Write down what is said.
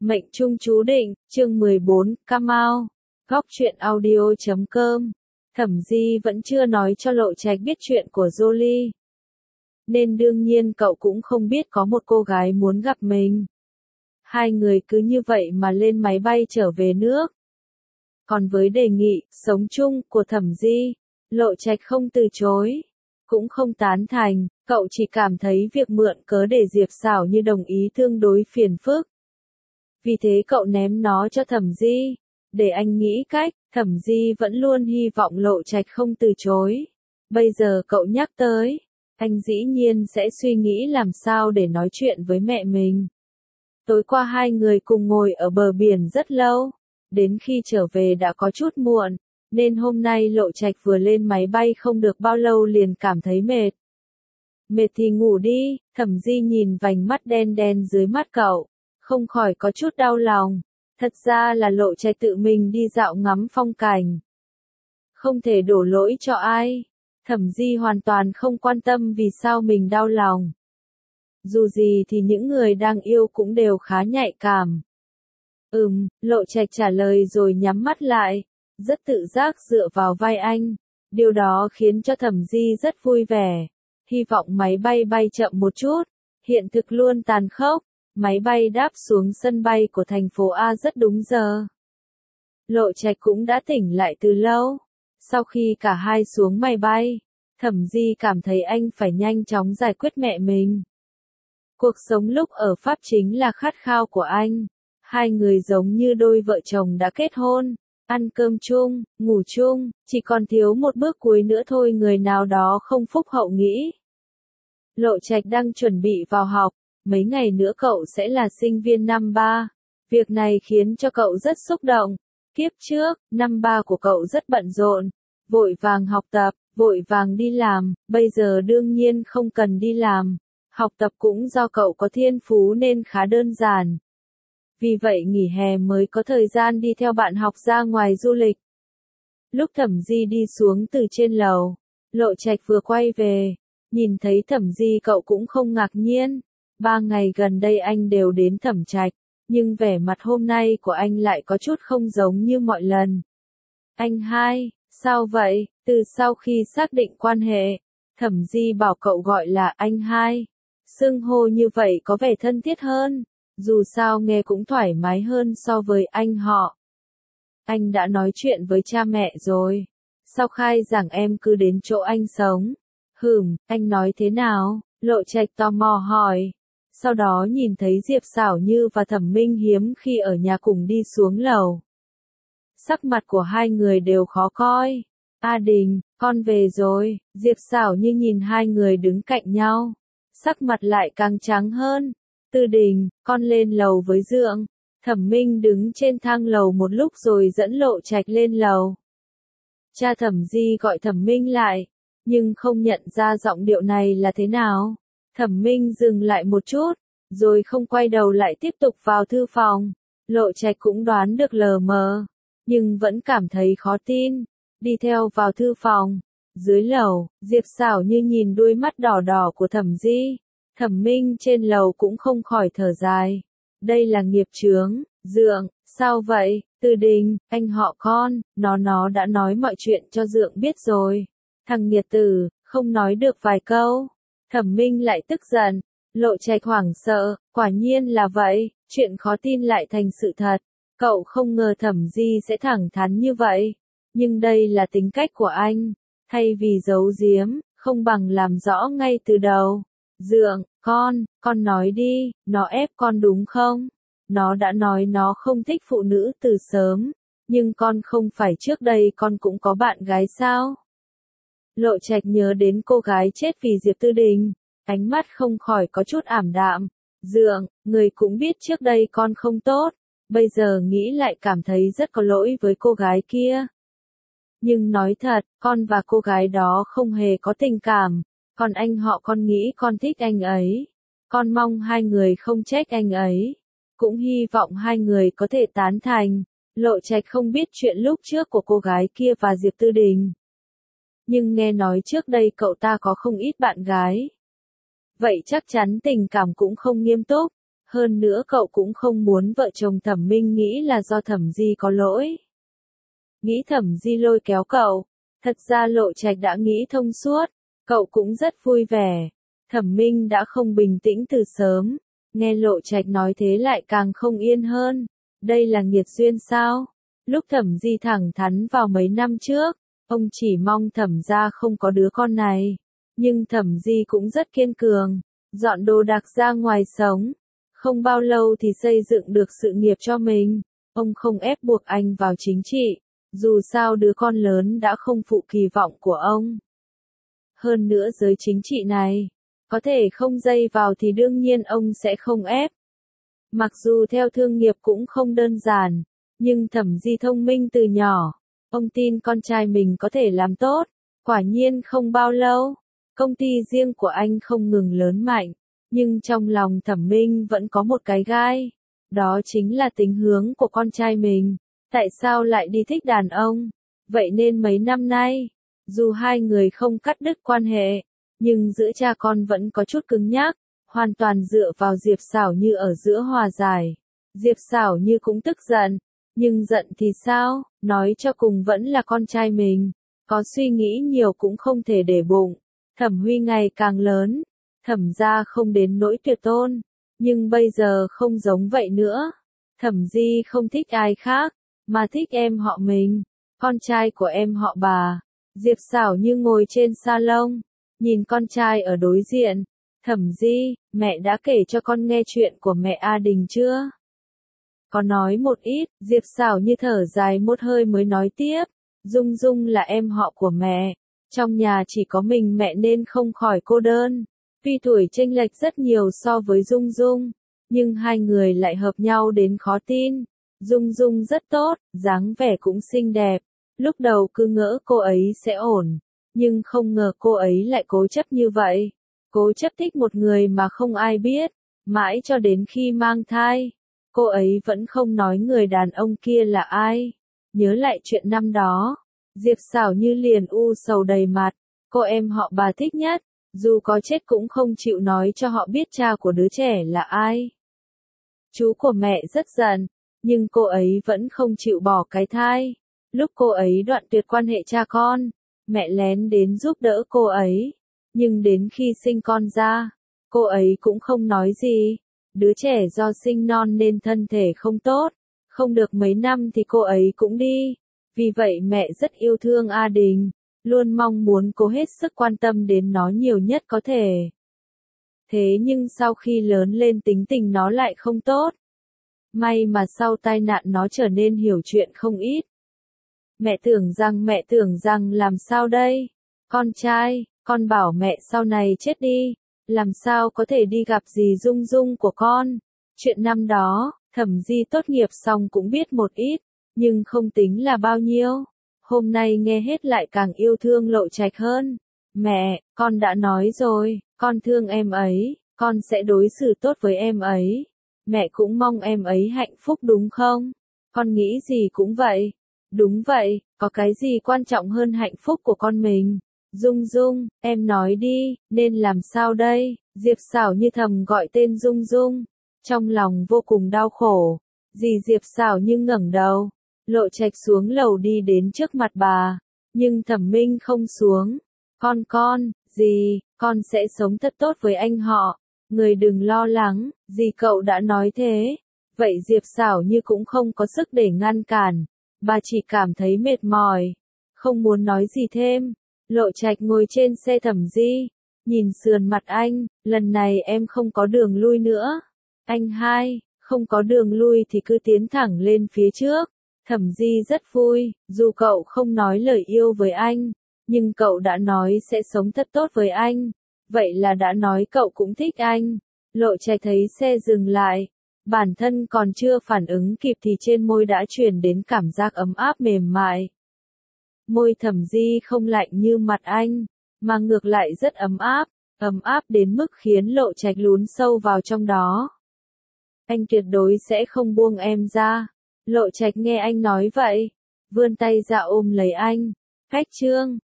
Mệnh trung chú định, chương 14, Camao. Góc truyện audio.com. Thẩm Di vẫn chưa nói cho Lộ Trạch biết chuyện của Jolie. Nên đương nhiên cậu cũng không biết có một cô gái muốn gặp mình. Hai người cứ như vậy mà lên máy bay trở về nước. Còn với đề nghị, sống chung, của Thẩm Di, Lộ Trạch không từ chối. Cũng không tán thành, cậu chỉ cảm thấy việc mượn cớ để Diệp Sảo Như đồng ý tương đối phiền phức. Vì thế cậu ném nó cho Thẩm Di, để anh nghĩ cách. Thẩm Di vẫn luôn hy vọng Lộ Trạch không từ chối. Bây giờ cậu nhắc tới, anh dĩ nhiên sẽ suy nghĩ làm sao để nói chuyện với mẹ mình. Tối qua hai người cùng ngồi ở bờ biển rất lâu, đến khi trở về đã có chút muộn, nên hôm nay Lộ Trạch vừa lên máy bay không được bao lâu liền cảm thấy mệt. Mệt thì ngủ đi. Thẩm Di nhìn vành mắt đen đen dưới mắt cậu, không khỏi có chút đau lòng. Thật ra là Lộ Trạch tự mình đi dạo ngắm phong cảnh. Không thể đổ lỗi cho ai. Thẩm Di hoàn toàn không quan tâm vì sao mình đau lòng. Dù gì thì những người đang yêu cũng đều khá nhạy cảm. Lộ Trạch trả lời rồi nhắm mắt lại, rất tự giác dựa vào vai anh. Điều đó khiến cho Thẩm Di rất vui vẻ. Hy vọng máy bay bay chậm một chút. Hiện thực luôn tàn khốc. Máy bay đáp xuống sân bay của thành phố A rất đúng giờ. Lộ Trạch cũng đã tỉnh lại từ lâu. Sau khi cả hai xuống máy bay, Thẩm Di cảm thấy anh phải nhanh chóng giải quyết mẹ mình. Cuộc sống lúc ở Pháp chính là khát khao của anh. Hai người giống như đôi vợ chồng đã kết hôn, ăn cơm chung, ngủ chung, chỉ còn thiếu một bước cuối nữa thôi người nào đó không phúc hậu nghĩ. Lộ Trạch đang chuẩn bị vào học. Mấy ngày nữa cậu sẽ là sinh viên năm 3. Việc này khiến cho cậu rất xúc động. Kiếp trước, năm 3 của cậu rất bận rộn, vội vàng học tập, vội vàng đi làm, bây giờ đương nhiên không cần đi làm. Học tập cũng do cậu có thiên phú nên khá đơn giản. Vì vậy nghỉ hè mới có thời gian đi theo bạn học ra ngoài du lịch. Lúc Thẩm Di đi xuống từ trên lầu, Lộ Trạch vừa quay về, nhìn thấy Thẩm Di cậu cũng không ngạc nhiên. 3 ngày gần đây anh đều đến Thẩm Trạch, nhưng vẻ mặt hôm nay của anh lại có chút không giống như mọi lần. Anh hai, sao vậy? Từ sau khi xác định quan hệ, Thẩm Di bảo cậu gọi là anh hai. Xưng hô như vậy có vẻ thân thiết hơn, dù sao nghe cũng thoải mái hơn so với anh họ. Anh đã nói chuyện với cha mẹ rồi. Sau khai giảng em cứ đến chỗ anh sống. Anh nói thế nào? Lộ Trạch tò mò hỏi. Sau đó nhìn thấy Diệp Sảo Như và Thẩm Minh hiếm khi ở nhà cùng đi xuống lầu. Sắc mặt của hai người đều khó coi. A Đình, con về rồi. Diệp Sảo Như nhìn hai người đứng cạnh nhau. Sắc mặt lại càng trắng hơn. Tư Đình, con lên lầu với Dượng. Thẩm Minh đứng trên thang lầu một lúc rồi dẫn Lộ Trạch lên lầu. Cha Thẩm Di gọi Thẩm Minh lại, nhưng không nhận ra giọng điệu này là thế nào. Thẩm Minh dừng lại một chút, rồi không quay đầu lại tiếp tục vào thư phòng. Lộ Trạch cũng đoán được lờ mờ, nhưng vẫn cảm thấy khó tin. Đi theo vào thư phòng. Dưới lầu, Diệp Sảo Như nhìn đôi mắt đỏ đỏ của Thẩm Di. Thẩm Minh trên lầu cũng không khỏi thở dài. Đây là nghiệp chướng. Dượng, sao vậy? Tư Đình, anh họ con, nó đã nói mọi chuyện cho Dượng biết rồi. Thằng nghiệt tử, không nói được vài câu. Thẩm Minh lại tức giận. Lộ Trạch hoảng sợ, quả nhiên là vậy, chuyện khó tin lại thành sự thật. Cậu không ngờ Thẩm Di sẽ thẳng thắn như vậy. Nhưng đây là tính cách của anh. Thay vì giấu giếm, không bằng làm rõ ngay từ đầu. Dượng, con nói đi, nó ép con đúng không? Nó đã nói nó không thích phụ nữ từ sớm. Nhưng con không phải trước đây con cũng có bạn gái sao? Lộ Trạch nhớ đến cô gái chết vì Diệp Tư Đình. Ánh mắt không khỏi có chút ảm đạm. Dượng, người cũng biết trước đây con không tốt. Bây giờ nghĩ lại cảm thấy rất có lỗi với cô gái kia. Nhưng nói thật, con và cô gái đó không hề có tình cảm. Còn anh họ con nghĩ con thích anh ấy. Con mong hai người không trách anh ấy. Cũng hy vọng hai người có thể tán thành. Lộ Trạch không biết chuyện lúc trước của cô gái kia và Diệp Tư Đình. Nhưng nghe nói trước đây cậu ta có không ít bạn gái. Vậy chắc chắn tình cảm cũng không nghiêm túc. Hơn nữa cậu cũng không muốn vợ chồng Thẩm Minh nghĩ là do Thẩm Di có lỗi. Nghĩ Thẩm Di lôi kéo cậu, thật ra Lộ Trạch đã nghĩ thông suốt, cậu cũng rất vui vẻ. Thẩm Minh đã không bình tĩnh từ sớm, nghe Lộ Trạch nói thế lại càng không yên hơn. Đây là nghiệt duyên sao? Lúc Thẩm Di thẳng thắn vào mấy năm trước, ông chỉ mong Thẩm gia không có đứa con này. Nhưng Thẩm Di cũng rất kiên cường, dọn đồ đạc ra ngoài sống. Không bao lâu thì xây dựng được sự nghiệp cho mình. Ông không ép buộc anh vào chính trị, dù sao đứa con lớn đã không phụ kỳ vọng của ông. Hơn nữa giới chính trị này, có thể không dây vào thì đương nhiên ông sẽ không ép. Mặc dù theo thương nghiệp cũng không đơn giản, nhưng Thẩm Di thông minh từ nhỏ, ông tin con trai mình có thể làm tốt. Quả nhiên không bao lâu, công ty riêng của anh không ngừng lớn mạnh, nhưng trong lòng Thẩm Minh vẫn có một cái gai, đó chính là tính hướng của con trai mình. Tại sao lại đi thích đàn ông? Vậy nên mấy năm nay, dù hai người không cắt đứt quan hệ, nhưng giữa cha con vẫn có chút cứng nhắc, hoàn toàn dựa vào Diệp Sảo Như ở giữa hòa giải. Diệp Sảo Như cũng tức giận, nhưng giận thì sao, nói cho cùng vẫn là con trai mình, có suy nghĩ nhiều cũng không thể để bụng. Thẩm Huy ngày càng lớn, Thẩm gia không đến nỗi tuyệt tôn, nhưng bây giờ không giống vậy nữa. Thẩm Di không thích ai khác, mà thích em họ mình, con trai của em họ bà. Diệp Sảo Như ngồi trên salon, nhìn con trai ở đối diện. Thẩm Di, mẹ đã kể cho con nghe chuyện của mẹ A Đình chưa? Có nói một ít, Diệp Sảo Như thở dài một hơi mới nói tiếp. Dung Dung là em họ của mẹ, trong nhà chỉ có mình mẹ nên không khỏi cô đơn. Tuy tuổi chênh lệch rất nhiều so với Dung Dung, nhưng hai người lại hợp nhau đến khó tin. Dung Dung rất tốt, dáng vẻ cũng xinh đẹp. Lúc đầu cứ ngỡ cô ấy sẽ ổn, nhưng không ngờ cô ấy lại cố chấp như vậy. Cố chấp thích một người mà không ai biết, mãi cho đến khi mang thai. Cô ấy vẫn không nói người đàn ông kia là ai. Nhớ lại chuyện năm đó, Diệp Sảo Như liền u sầu đầy mặt. Cô em họ bà thích nhất, dù có chết cũng không chịu nói cho họ biết cha của đứa trẻ là ai. Chú của mẹ rất giận, nhưng cô ấy vẫn không chịu bỏ cái thai. Lúc cô ấy đoạn tuyệt quan hệ cha con, mẹ lén đến giúp đỡ cô ấy. Nhưng đến khi sinh con ra, cô ấy cũng không nói gì. Đứa trẻ do sinh non nên thân thể không tốt, không được mấy năm thì cô ấy cũng đi. Vì vậy mẹ rất yêu thương A Đình, luôn mong muốn cố hết sức quan tâm đến nó nhiều nhất có thể. Thế nhưng sau khi lớn lên tính tình nó lại không tốt. May mà sau tai nạn nó trở nên hiểu chuyện không ít. Mẹ tưởng rằng làm sao đây? Con trai, con bảo mẹ sau này chết đi, làm sao có thể đi gặp dì Dung Dung của con. Chuyện năm đó, Thẩm Di tốt nghiệp xong cũng biết một ít, nhưng không tính là bao nhiêu. Hôm nay nghe hết lại càng yêu thương Lộ Trạch hơn. Mẹ, con đã nói rồi, con thương em ấy, con sẽ đối xử tốt với em ấy. Mẹ cũng mong em ấy hạnh phúc đúng không? Con nghĩ gì cũng vậy. Đúng vậy, có cái gì quan trọng hơn hạnh phúc của con mình? Dung Dung, em nói đi, nên làm sao đây? Diệp Sảo Như thầm gọi tên Dung Dung, trong lòng vô cùng đau khổ. Dì Diệp Sảo Như ngẩng đầu, Lộ Trạch xuống lầu đi đến trước mặt bà, nhưng Thẩm Minh không xuống. Con, dì, con sẽ sống thật tốt với anh họ, người đừng lo lắng, dì cậu đã nói thế. Vậy Diệp Sảo Như cũng không có sức để ngăn cản, bà chỉ cảm thấy mệt mỏi, không muốn nói gì thêm. Lộ Trạch ngồi trên xe Thẩm Di, nhìn sườn mặt anh, lần này em không có đường lui nữa. Anh hai, không có đường lui thì cứ tiến thẳng lên phía trước. Thẩm Di rất vui, dù cậu không nói lời yêu với anh, nhưng cậu đã nói sẽ sống thật tốt với anh. Vậy là đã nói cậu cũng thích anh. Lộ Trạch thấy xe dừng lại, bản thân còn chưa phản ứng kịp thì trên môi đã truyền đến cảm giác ấm áp mềm mại. Môi Thẩm Di không lạnh như mặt anh, mà ngược lại rất ấm áp đến mức khiến Lộ Trạch lún sâu vào trong đó. Anh tuyệt đối sẽ không buông em ra. Lộ Trạch nghe anh nói vậy, vươn tay ra ôm lấy anh. Cách chương